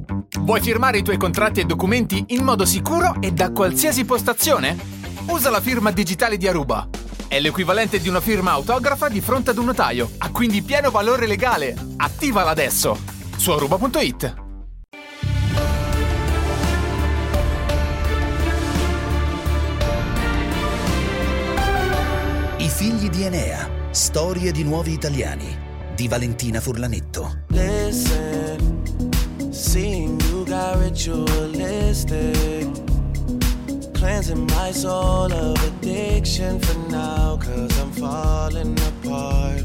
Vuoi firmare i tuoi contratti e documenti in modo sicuro e da qualsiasi postazione? Usa la firma digitale di Aruba. È l'equivalente di una firma autografa di fronte ad un notaio. Ha quindi pieno valore legale. Attivala adesso su aruba.it. I figli di Enea. Storie di nuovi italiani di Valentina Furlanetto. Listen, seeing you got ritualistic, cleansing my soul of addiction for now, 'cause I'm falling apart.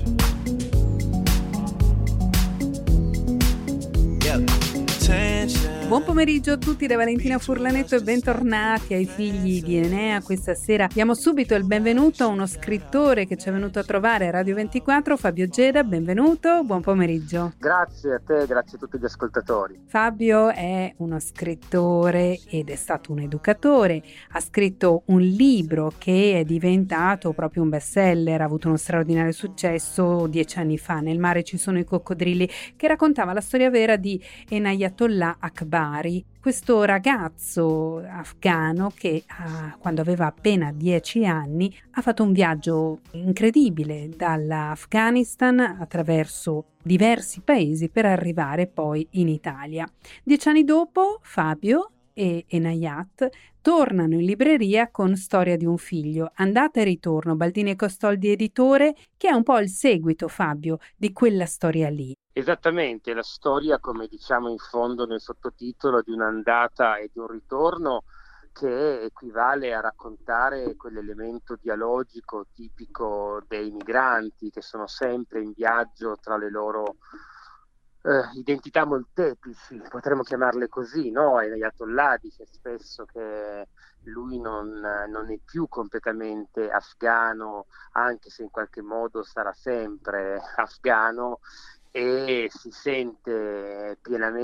Yep. Tension. Buon pomeriggio a tutti da Valentina Furlanetto e bentornati ai figli di Enea. Questa sera diamo subito il benvenuto a uno scrittore che ci è venuto a trovare a Radio 24, Fabio Geda. Benvenuto, buon pomeriggio. Grazie a te, grazie a tutti gli ascoltatori. Fabio è uno scrittore ed è stato un educatore. Ha scritto un libro che è diventato proprio un bestseller, ha avuto uno straordinario successo 10 anni fa, Nel mare ci sono i coccodrilli, che raccontava la storia vera di Enayatollah Akbari, questo ragazzo afghano che quando aveva appena 10 anni ha fatto un viaggio incredibile dall'Afghanistan attraverso diversi paesi per arrivare poi in Italia. 10 anni dopo Fabio e Enayat tornano in libreria con Storia di un figlio, andata e ritorno, Baldini e Costoldi editore, che è un po' il seguito, Fabio, di quella storia lì. Esattamente, la storia, come diciamo in fondo nel sottotitolo, di un'andata e di un ritorno, che equivale a raccontare quell'elemento dialogico tipico dei migranti che sono sempre in viaggio tra le loro identità molteplici, potremmo chiamarle così, no? Ayatollah dice spesso che lui non è più completamente afghano, anche se in qualche modo sarà sempre afghano, e si sente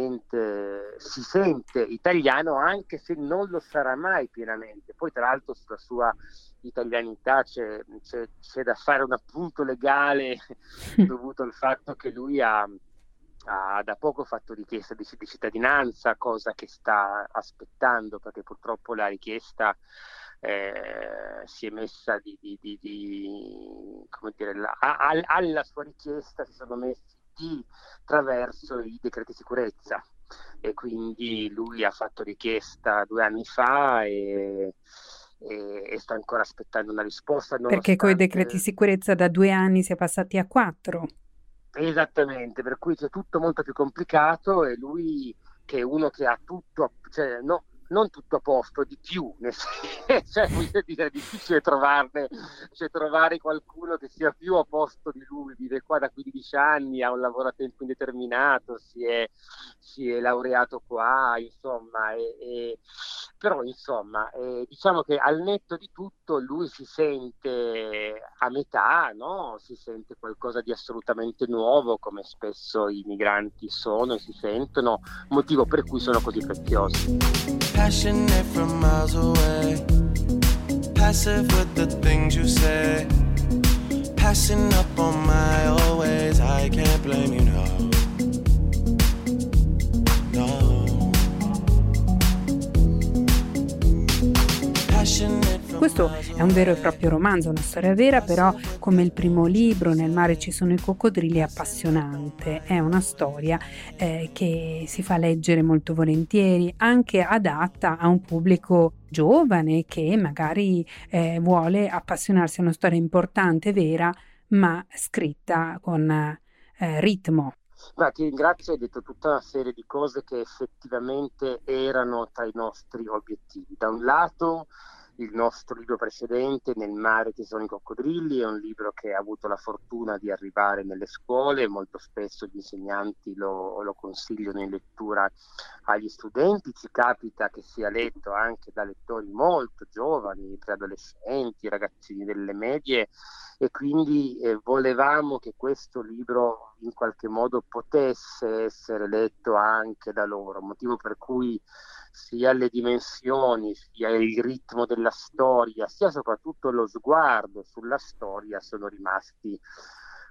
italiano anche se non lo sarà mai pienamente. Poi tra l'altro sulla sua italianità c'è da fare un appunto legale dovuto al fatto che lui ha da poco fatto richiesta di cittadinanza, cosa che sta aspettando, perché purtroppo la richiesta si è messa come dire, alla sua richiesta si sono messi attraverso i decreti sicurezza, e quindi lui ha fatto richiesta 2 anni fa e sta ancora aspettando una risposta. Perché coi decreti sicurezza da 2 anni si è passati a 4. Esattamente, per cui c'è tutto molto più complicato, e lui, che è uno che ha tutto, cioè no, non tutto a posto, di più, cioè voglio dire, è difficile trovare qualcuno che sia più a posto di lui. Vive qua da 15 anni, ha un lavoro a tempo indeterminato, si è laureato qua, insomma, però insomma, diciamo che al netto di tutto lui si sente a metà, no? Si sente qualcosa di assolutamente nuovo, come spesso i migranti sono e si sentono, motivo per cui sono così preziosi. Passionate from miles away, passive with the things you say, passing up on my always, I can't blame you, no. Questo è un vero e proprio romanzo, una storia vera, però come il primo libro, Nel mare ci sono i coccodrilli, è appassionante. È una storia che si fa leggere molto volentieri, anche adatta a un pubblico giovane che magari vuole appassionarsi a una storia importante, vera, ma scritta con ritmo. Ma ti ringrazio, hai detto tutta una serie di cose che effettivamente erano tra i nostri obiettivi. Da un lato, il nostro libro precedente, Nel mare ci sono i coccodrilli, è un libro che ha avuto la fortuna di arrivare nelle scuole. Molto spesso gli insegnanti lo consigliano in lettura agli studenti. Ci capita che sia letto anche da lettori molto giovani, preadolescenti, ragazzini delle medie, e quindi volevamo che questo libro in qualche modo potesse essere letto anche da loro, motivo per cui sia le dimensioni, sia il ritmo della storia, sia soprattutto lo sguardo sulla storia sono rimasti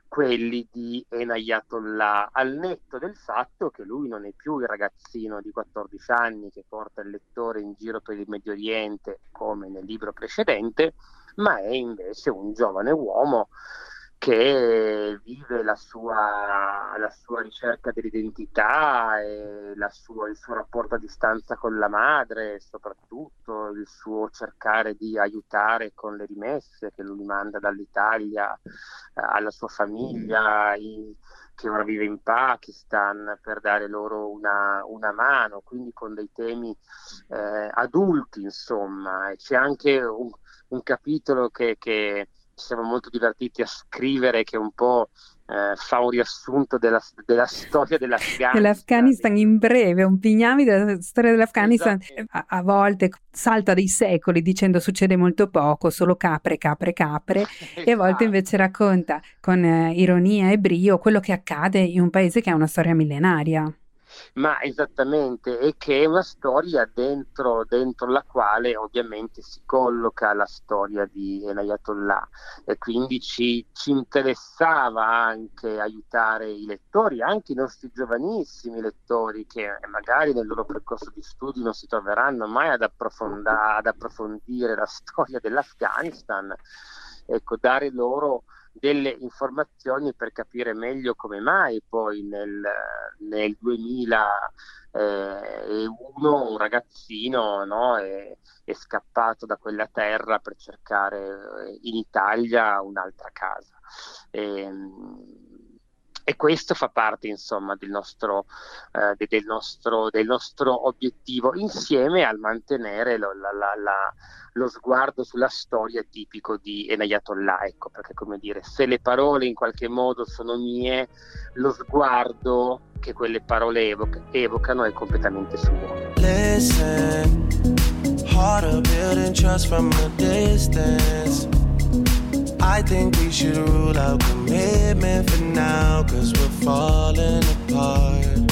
quelli di Enayatollah, al netto del fatto che lui non è più il ragazzino di 14 anni che porta il lettore in giro per il Medio Oriente come nel libro precedente, ma è invece un giovane uomo che vive la sua ricerca dell'identità e il suo rapporto a distanza con la madre, soprattutto il suo cercare di aiutare con le rimesse che lui manda dall'Italia alla sua famiglia che ora vive in Pakistan, per dare loro una mano, quindi con dei temi adulti, insomma. E c'è anche un capitolo che ci siamo molto divertiti a scrivere, che un po' fa un riassunto della storia dell'Afghanistan in breve, un pignami della storia dell'Afghanistan. Esatto. A volte salta dei secoli dicendo succede molto poco, solo capre, esatto. E a volte invece racconta con ironia e brio quello che accade in un paese che ha una storia millenaria. Ma esattamente, e che è una storia dentro la quale ovviamente si colloca la storia di Enayatollah, e quindi ci interessava anche aiutare i lettori, anche i nostri giovanissimi lettori che magari nel loro percorso di studi non si troveranno mai ad approfondire la storia dell'Afghanistan, ecco, dare loro delle informazioni per capire meglio come mai poi nel 2001 un ragazzino, no, è scappato da quella terra per cercare in Italia un'altra casa. E questo fa parte, insomma, del nostro obiettivo, insieme al mantenere lo sguardo sulla storia tipico di Enayatollah, ecco, perché, come dire, se le parole in qualche modo sono mie, lo sguardo che quelle parole evocano è completamente suo. Listen, harder building trust from a distance. I think we should rule out commitment for now, 'cause we're falling apart.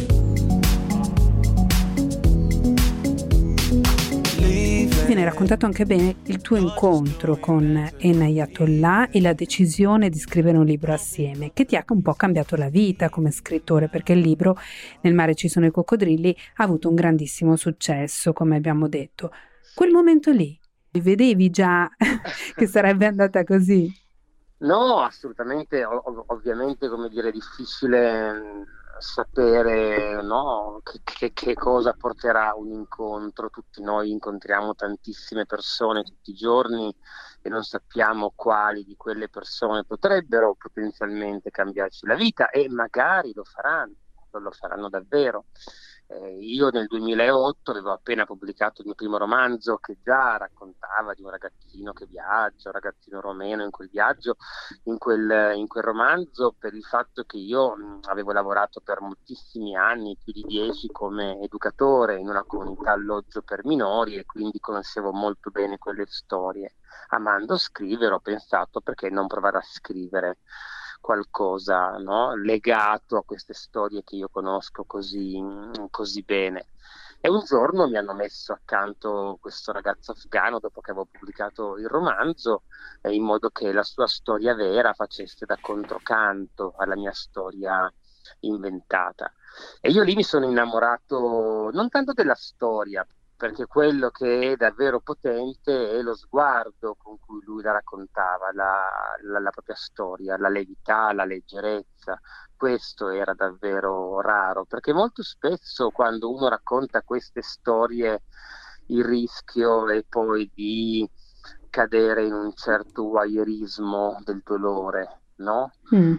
Viene raccontato anche bene il tuo incontro con Enayatollah e la decisione di scrivere un libro assieme, che ti ha un po' cambiato la vita come scrittore, perché il libro Nel mare ci sono i coccodrilli ha avuto un grandissimo successo, come abbiamo detto. Quel momento lì, vedevi già che sarebbe andata così? No, assolutamente, ovviamente, come dire, è difficile sapere, no, che cosa porterà un incontro. Tutti noi incontriamo tantissime persone tutti i giorni e non sappiamo quali di quelle persone potrebbero potenzialmente cambiarci la vita, e magari lo faranno davvero. Io nel 2008 avevo appena pubblicato il mio primo romanzo, che già raccontava di un ragazzino che viaggia, un ragazzino romeno in quel viaggio, in quel romanzo, per il fatto che io avevo lavorato per moltissimi anni, più di 10, come educatore in una comunità alloggio per minori, e quindi conoscevo molto bene quelle storie. Amando scrivere, ho pensato, perché non provare a scrivere qualcosa, no, legato a queste storie che io conosco così bene. E un giorno mi hanno messo accanto questo ragazzo afghano dopo che avevo pubblicato il romanzo, in modo che la sua storia vera facesse da controcanto alla mia storia inventata. E io lì mi sono innamorato non tanto della storia, perché quello che è davvero potente è lo sguardo con cui lui la raccontava, la propria storia, la levità, la leggerezza. Questo era davvero raro, perché molto spesso quando uno racconta queste storie il rischio è poi di cadere in un certo voyeurismo del dolore, no?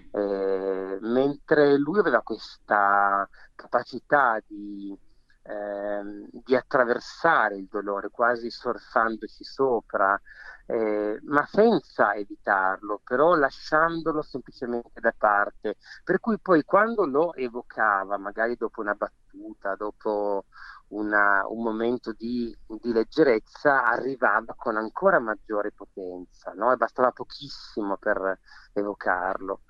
Mentre lui aveva questa capacità di attraversare il dolore, quasi surfandoci sopra, ma senza evitarlo, però lasciandolo semplicemente da parte, per cui poi quando lo evocava, magari dopo una battuta, dopo un momento di leggerezza, arrivava con ancora maggiore potenza, no? E bastava pochissimo per evocarlo.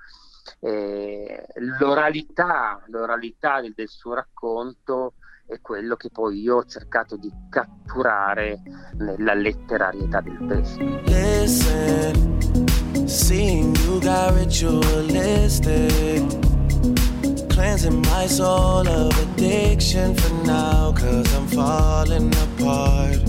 L'oralità del suo racconto è quello che poi io ho cercato di catturare nella letterarietà del testo. Listen, Seeing you got ritualistic, cleansing my soul of addiction for now, 'cause I'm falling apart.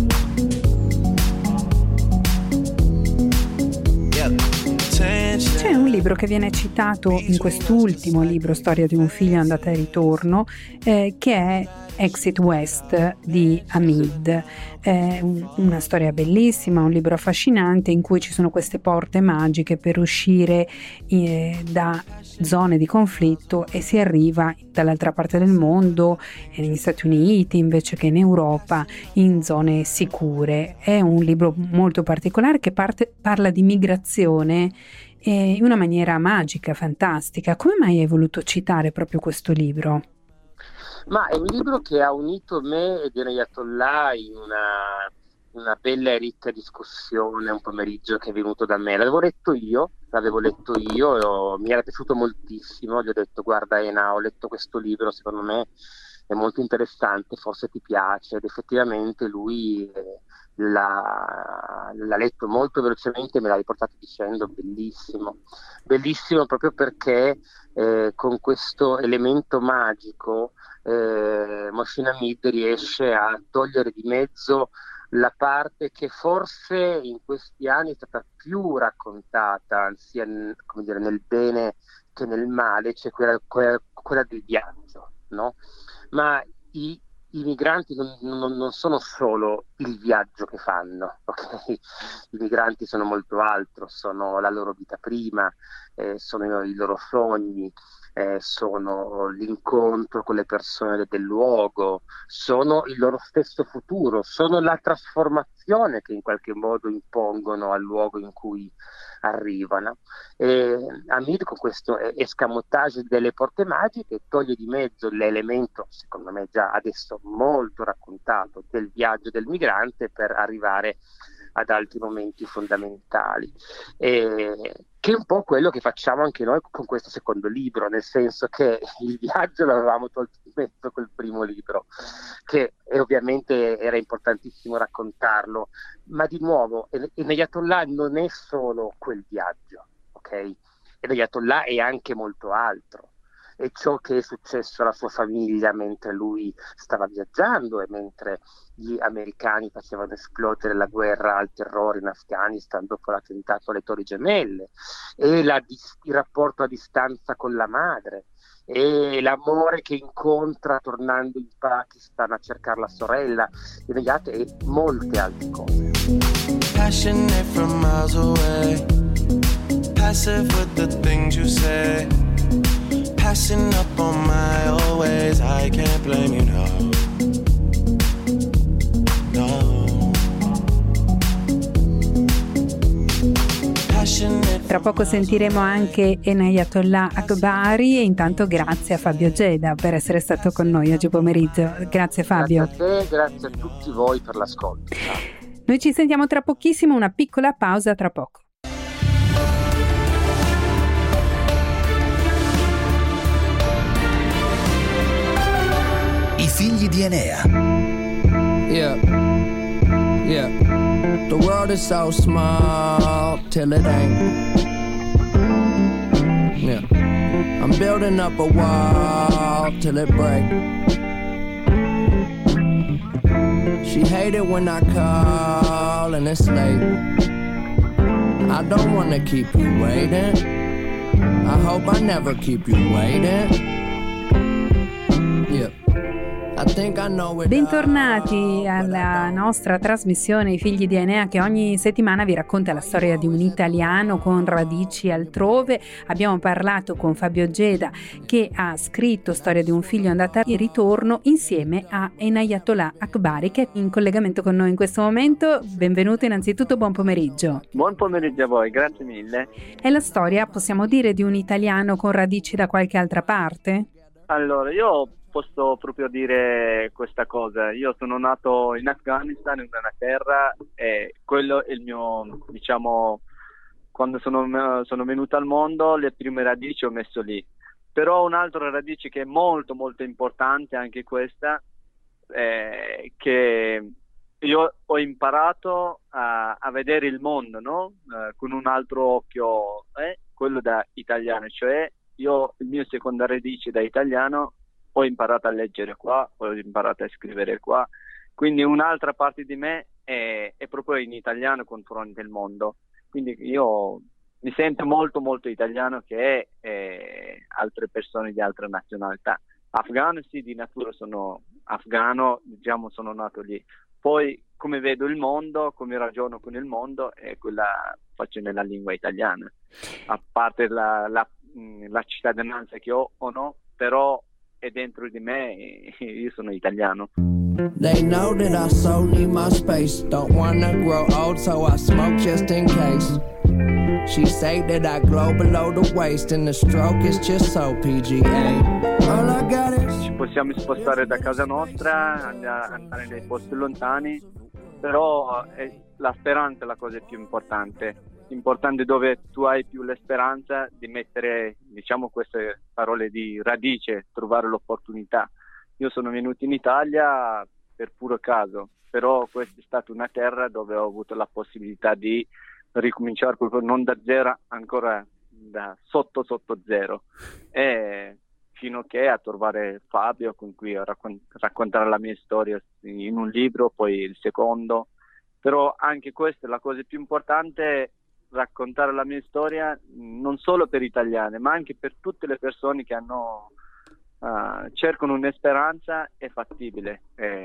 C'è un libro che viene citato in quest'ultimo libro, Storia di un figlio andata e ritorno, che è Exit West di Hamid. È una storia bellissima, un libro affascinante in cui ci sono queste porte magiche per uscire da zone di conflitto e si arriva dall'altra parte del mondo, negli Stati Uniti invece che in Europa, in zone sicure. È un libro molto particolare che parla di migrazione in una maniera magica, fantastica. Come mai hai voluto citare proprio questo libro? Ma è un libro che ha unito me ed Enayatollah in una bella e ricca discussione un pomeriggio che è venuto da me. L'avevo letto io mi era piaciuto moltissimo, gli ho detto: guarda Ena, ho letto questo libro, secondo me è molto interessante, forse ti piace, ed effettivamente lui l'ha letto molto velocemente e me l'ha riportato dicendo bellissimo proprio perché con questo elemento magico Mohsin Hamid riesce a togliere di mezzo la parte che forse in questi anni è stata più raccontata sia come dire, nel bene che nel male, cioè quella del viaggio, no? Ma i migranti non sono solo il viaggio che fanno, ok? I migranti sono molto altro, sono la loro vita prima, sono i loro sogni, sono l'incontro con le persone del luogo, sono il loro stesso futuro, sono la trasformazione che in qualche modo impongono al luogo in cui arrivano. Hamid con questo escamotage delle porte magiche toglie di mezzo l'elemento, secondo me già adesso molto raccontato, del viaggio del migrante per arrivare ad altri momenti fondamentali, che è un po' quello che facciamo anche noi con questo secondo libro, nel senso che il viaggio l'avevamo tolto di mezzo col primo libro, che ovviamente era importantissimo raccontarlo, ma di nuovo Enayatollah non è solo quel viaggio, ok? Enayatollah è anche molto altro. E ciò che è successo alla sua famiglia mentre lui stava viaggiando e mentre gli americani facevano esplodere la guerra al terrore in Afghanistan dopo l'attentato alle Torri Gemelle, e il rapporto a distanza con la madre, e l'amore che incontra tornando in Pakistan a cercare la sorella, e molte altre cose. Passionate from miles away, passive with the things you say, passing up on my always, I can't blame you, no. Tra poco sentiremo anche Enayatollah Akbari e intanto grazie a Fabio Geda per essere stato con noi oggi pomeriggio. Grazie Fabio. Grazie a te, grazie a tutti voi per l'ascolto. Noi ci sentiamo tra pochissimo, una piccola pausa tra poco. I figli di Enea. Yeah. The world is so small till it ain't. Yeah. I'm building up a wall till it break. She hate it when I call and it's late. I don't wanna keep you waiting. I hope I never keep you waiting. Yeah. Bentornati alla nostra trasmissione I figli di Enea, che ogni settimana vi racconta la storia di un italiano con radici altrove. Abbiamo parlato con Fabio Geda, che ha scritto Storia di un figlio andata e ritorno, insieme a Enayatollah Akbari, che è in collegamento con noi in questo momento. Benvenuto innanzitutto, buon pomeriggio. Buon pomeriggio a voi, grazie mille. È la storia, possiamo dire, di un italiano con radici da qualche altra parte? Allora, io posso proprio dire questa cosa. Io sono nato in Afghanistan, in una terra, e quello è il mio, diciamo, quando sono venuto al mondo, le prime radici ho messo lì. Però un'altra radice che è molto molto importante, anche questa, che io ho imparato a vedere il mondo, no? Con un altro occhio, quello da italiano, cioè io il mio seconda radice da italiano ho imparato a leggere qua, ho imparato a scrivere qua, quindi un'altra parte di me è proprio in italiano confronto al mondo, quindi io mi sento molto molto italiano che altre persone di altre nazionalità. Afghano sì, di natura sono afghano, diciamo sono nato lì. Poi come vedo il mondo, come ragiono con il mondo, quella faccio nella lingua italiana. A parte la cittadinanza che ho o no, però è dentro di me, io sono italiano. They know that I so need my space. Don't wanna grow old, so I smoke just in case. She say that I glow below the waist, and the stroke is just so PGA. All I got is... Ci possiamo spostare da casa nostra, andare nei posti lontani, però la speranza è la cosa più importante. Importante dove tu hai più la speranza di mettere, diciamo, queste parole di radice, trovare l'opportunità. Io sono venuto in Italia per puro caso, però questa è stata una terra dove ho avuto la possibilità di ricominciare non da zero, ancora da sotto zero, e fino a trovare Fabio con cui raccontare la mia storia in un libro, poi il secondo. Però anche questa è la cosa più importante, raccontare la mia storia non solo per italiani ma anche per tutte le persone che hanno cercano una speranza, è fattibile,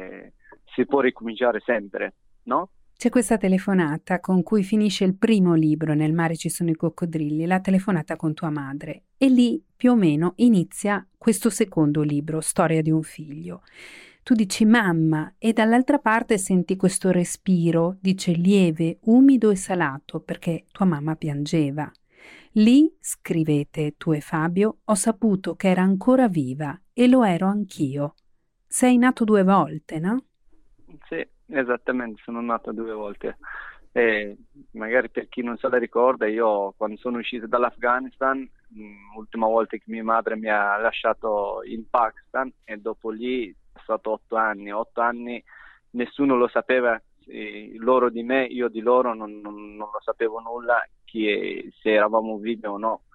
si può ricominciare sempre, no? C'è questa telefonata con cui finisce il primo libro, Nel mare ci sono i coccodrilli, la telefonata con tua madre, e lì più o meno inizia questo secondo libro, Storia di un figlio. Tu dici mamma e dall'altra parte senti questo respiro, dice lieve, umido e salato, perché tua mamma piangeva. Lì, scrivete tu e Fabio, ho saputo che era ancora viva e lo ero anch'io. Sei nato 2 volte, no? Sì, esattamente, sono nato 2 volte. E magari per chi non se la ricorda, io quando sono uscito dall'Afghanistan, l'ultima volta che mia madre mi ha lasciato in Pakistan, e dopo lì è stato 8 anni. 8 anni nessuno lo sapeva, loro di me, io di loro, non lo sapevo nulla, se eravamo vivi o no.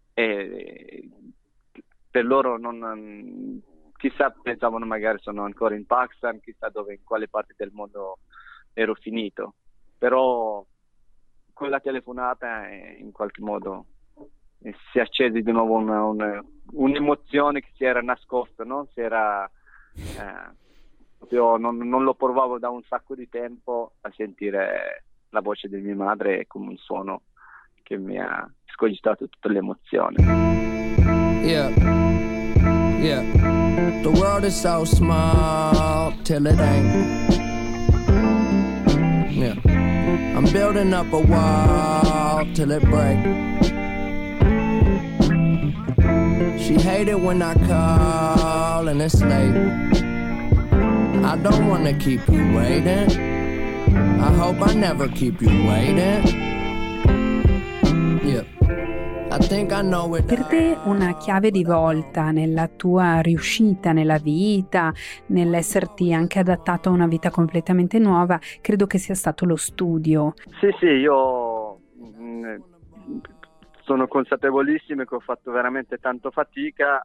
E per loro chissà, pensavano magari sono ancora in Pakistan, chissà dove, in quale parte del mondo ero finito. Però quella telefonata in qualche modo si è accesa di nuovo un'emozione che si era nascosta, no? Si era proprio non lo provavo da un sacco di tempo, a sentire la voce di mia madre come un suono che mi ha scogitato tutte le emozioni. Yeah. The world is so small till it ain't. Yeah. I'm building up a wall till it break. She hated when I call and it's late. I don't wanna keep you waiting. I hope I never keep you waiting. Yeah. Per te una chiave di volta nella tua riuscita nella vita, nell'esserti anche adattato a una vita completamente nuova, credo che sia stato lo studio. Sì, io sono consapevolissimo che ho fatto veramente tanto fatica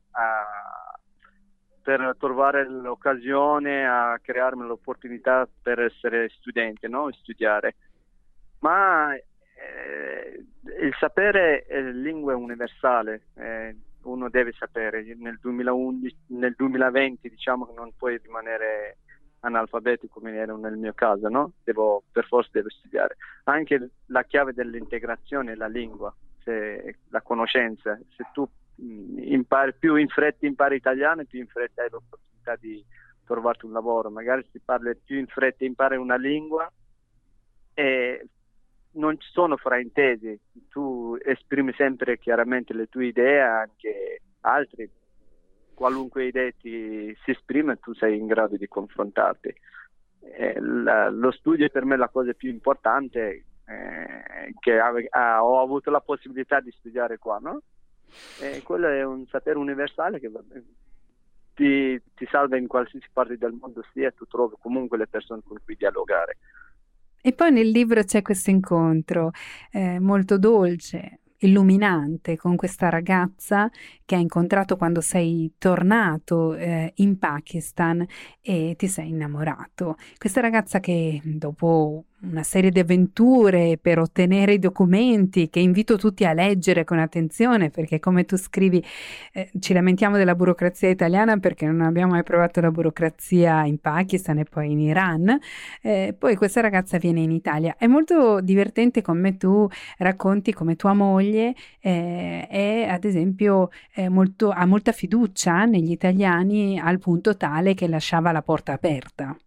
per trovare l'occasione, a crearmi l'opportunità per essere studente, no? Studiare. Ma il sapere è lingua universale, uno deve sapere. Nel 2020 diciamo che non puoi rimanere analfabetico come era nel mio caso, no? Per forza devo studiare. Anche la chiave dell'integrazione è la lingua, la conoscenza. Se tu impari più in fretta, impari italiano, più in fretta hai l'opportunità di trovarti un lavoro. Magari si parla più in fretta, impari una lingua e non ci sono fraintesi, tu esprimi sempre chiaramente le tue idee, anche altri, qualunque idea si esprime, tu sei in grado di confrontarti. Lo studio è per me la cosa più importante, che ho avuto la possibilità di studiare qua, no? E quello è un sapere universale che ti salva in qualsiasi parte del mondo sia, tu trovi comunque le persone con cui dialogare. E poi nel libro c'è questo incontro molto dolce, illuminante, con questa ragazza che hai incontrato quando sei tornato in Pakistan e ti sei innamorato. Questa ragazza che dopo una serie di avventure per ottenere i documenti, che invito tutti a leggere con attenzione, perché come tu scrivi ci lamentiamo della burocrazia italiana perché non abbiamo mai provato la burocrazia in Pakistan e poi in Iran, poi questa ragazza viene in Italia. È molto divertente come tu racconti come tua moglie è ad esempio ha molta fiducia negli italiani, al punto tale che lasciava la porta aperta.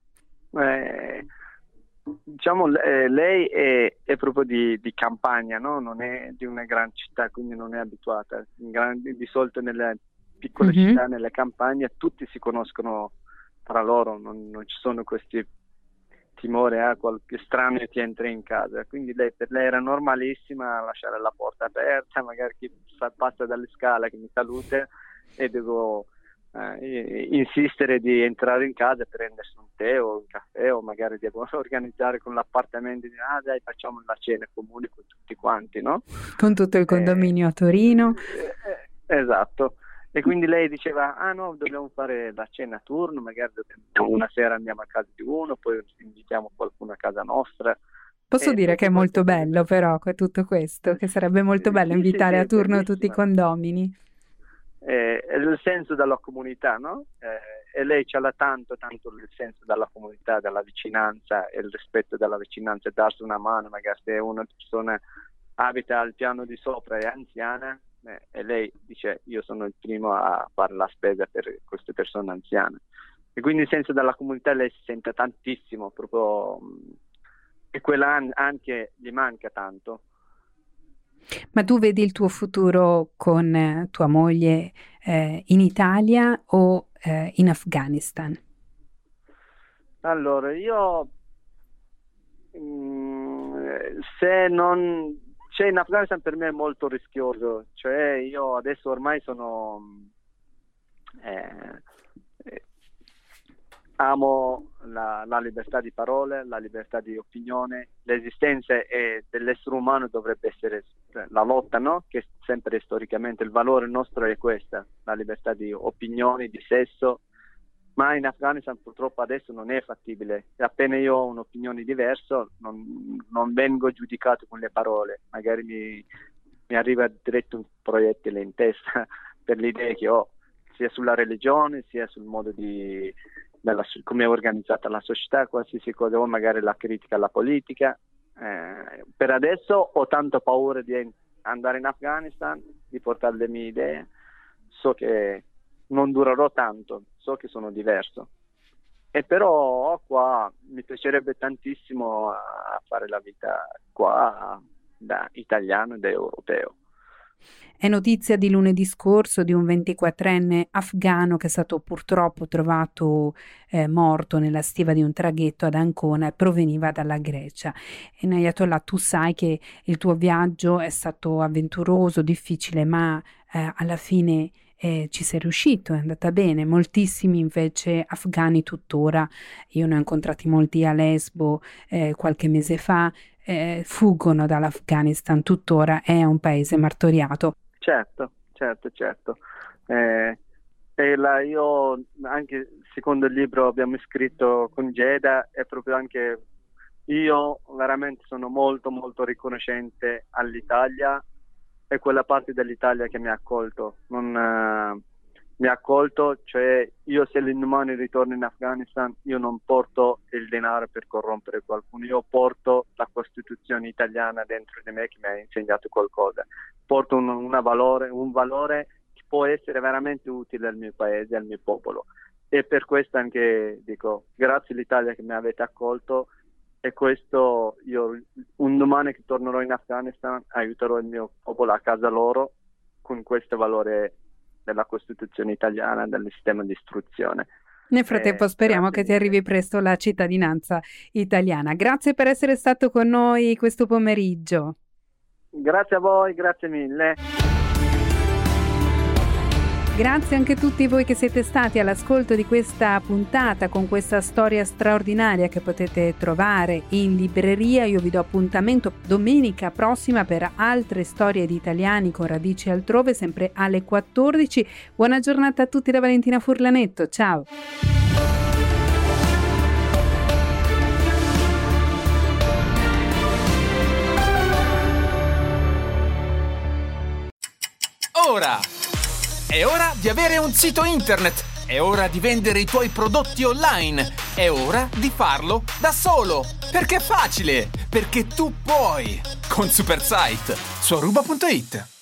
Diciamo, lei è proprio di campagna, no? Non è di una gran città, quindi non è abituata. Di solito nelle piccole città, nelle campagne, tutti si conoscono tra loro, non ci sono questi timori, qualche strano ti entra in casa. Quindi per lei era normalissima lasciare la porta aperta, magari chi passa dalle scale che mi saluta e devo insistere di entrare in casa per prendersi un tè o un caffè, o magari devo organizzare con l'appartamento di dai, facciamo la cena comune con tutti quanti, no? Con tutto il condominio a Torino. Esatto. E quindi lei diceva no, dobbiamo fare la cena a turno, magari una sera andiamo a casa di uno, poi invitiamo qualcuno a casa nostra. Posso dire che è molto bello però tutto questo, che sarebbe molto bello invitare a turno tutti i condomini. È il senso della comunità, no? E lei ce l'ha tanto il senso della comunità, della vicinanza e il rispetto della vicinanza, darsi una mano, magari se una persona abita al piano di sopra e è anziana, e lei dice io sono il primo a fare la spesa per queste persone anziane, e quindi il senso della comunità lei si sente tantissimo proprio, e quella anche gli manca tanto. Ma tu vedi il tuo futuro con tua moglie in Italia o in Afghanistan? Allora, io se non c'è in Afghanistan, per me è molto rischioso, cioè io adesso ormai amo la libertà di parole, la libertà di opinione, l'esistenza dell'essere umano dovrebbe essere la lotta, no? Che sempre storicamente il valore nostro è questa, la libertà di opinioni, di sesso, ma in Afghanistan purtroppo adesso non è fattibile. Appena io ho un'opinione diversa non vengo giudicato con le parole, magari mi arriva diretto un proiettile in testa per le idee che ho, sia sulla religione, sia sul modo come è organizzata la società, qualsiasi cosa, o magari la critica alla politica. Per adesso ho tanto paura di andare in Afghanistan, di portare le mie idee, so che non durerò tanto, so che sono diverso, e però qua mi piacerebbe tantissimo a fare la vita qua da italiano ed europeo. È notizia di lunedì scorso di un 24enne afghano che è stato purtroppo trovato morto nella stiva di un traghetto ad Ancona e proveniva dalla Grecia. E Nayatollah, tu sai che il tuo viaggio è stato avventuroso, difficile, ma alla fine ci sei riuscito, è andata bene. Moltissimi invece afghani tuttora, io ne ho incontrati molti a Lesbo qualche mese fa, fuggono dall'Afghanistan, tuttora è un paese martoriato. Certo. Io anche secondo il libro abbiamo scritto con Geda, è proprio anche io veramente sono molto molto riconoscente all'Italia e quella parte dell'Italia che mi ha accolto, cioè io se l'indomani ritorno in Afghanistan io non porto il denaro per corrompere qualcuno, io porto la Costituzione italiana dentro di me che mi ha insegnato qualcosa, porto un valore che può essere veramente utile al mio paese, al mio popolo, e per questo anche dico grazie all'Italia che mi avete accolto, e questo io un domani che tornerò in Afghanistan aiuterò il mio popolo a casa loro con questo valore della Costituzione italiana, del sistema di istruzione. Nel frattempo speriamo che ti arrivi presto la cittadinanza italiana. Grazie per essere stato con noi questo pomeriggio. Grazie a voi, grazie mille. Grazie anche a tutti voi che siete stati all'ascolto di questa puntata con questa storia straordinaria che potete trovare in libreria. Io vi do appuntamento domenica prossima per altre storie di italiani con radici altrove, sempre alle 14. Buona giornata a tutti da Valentina Furlanetto, ciao! Ora! È ora di avere un sito internet! È ora di vendere i tuoi prodotti online! È ora di farlo da solo! Perché è facile! Perché tu puoi! Con Supersite su aruba.it.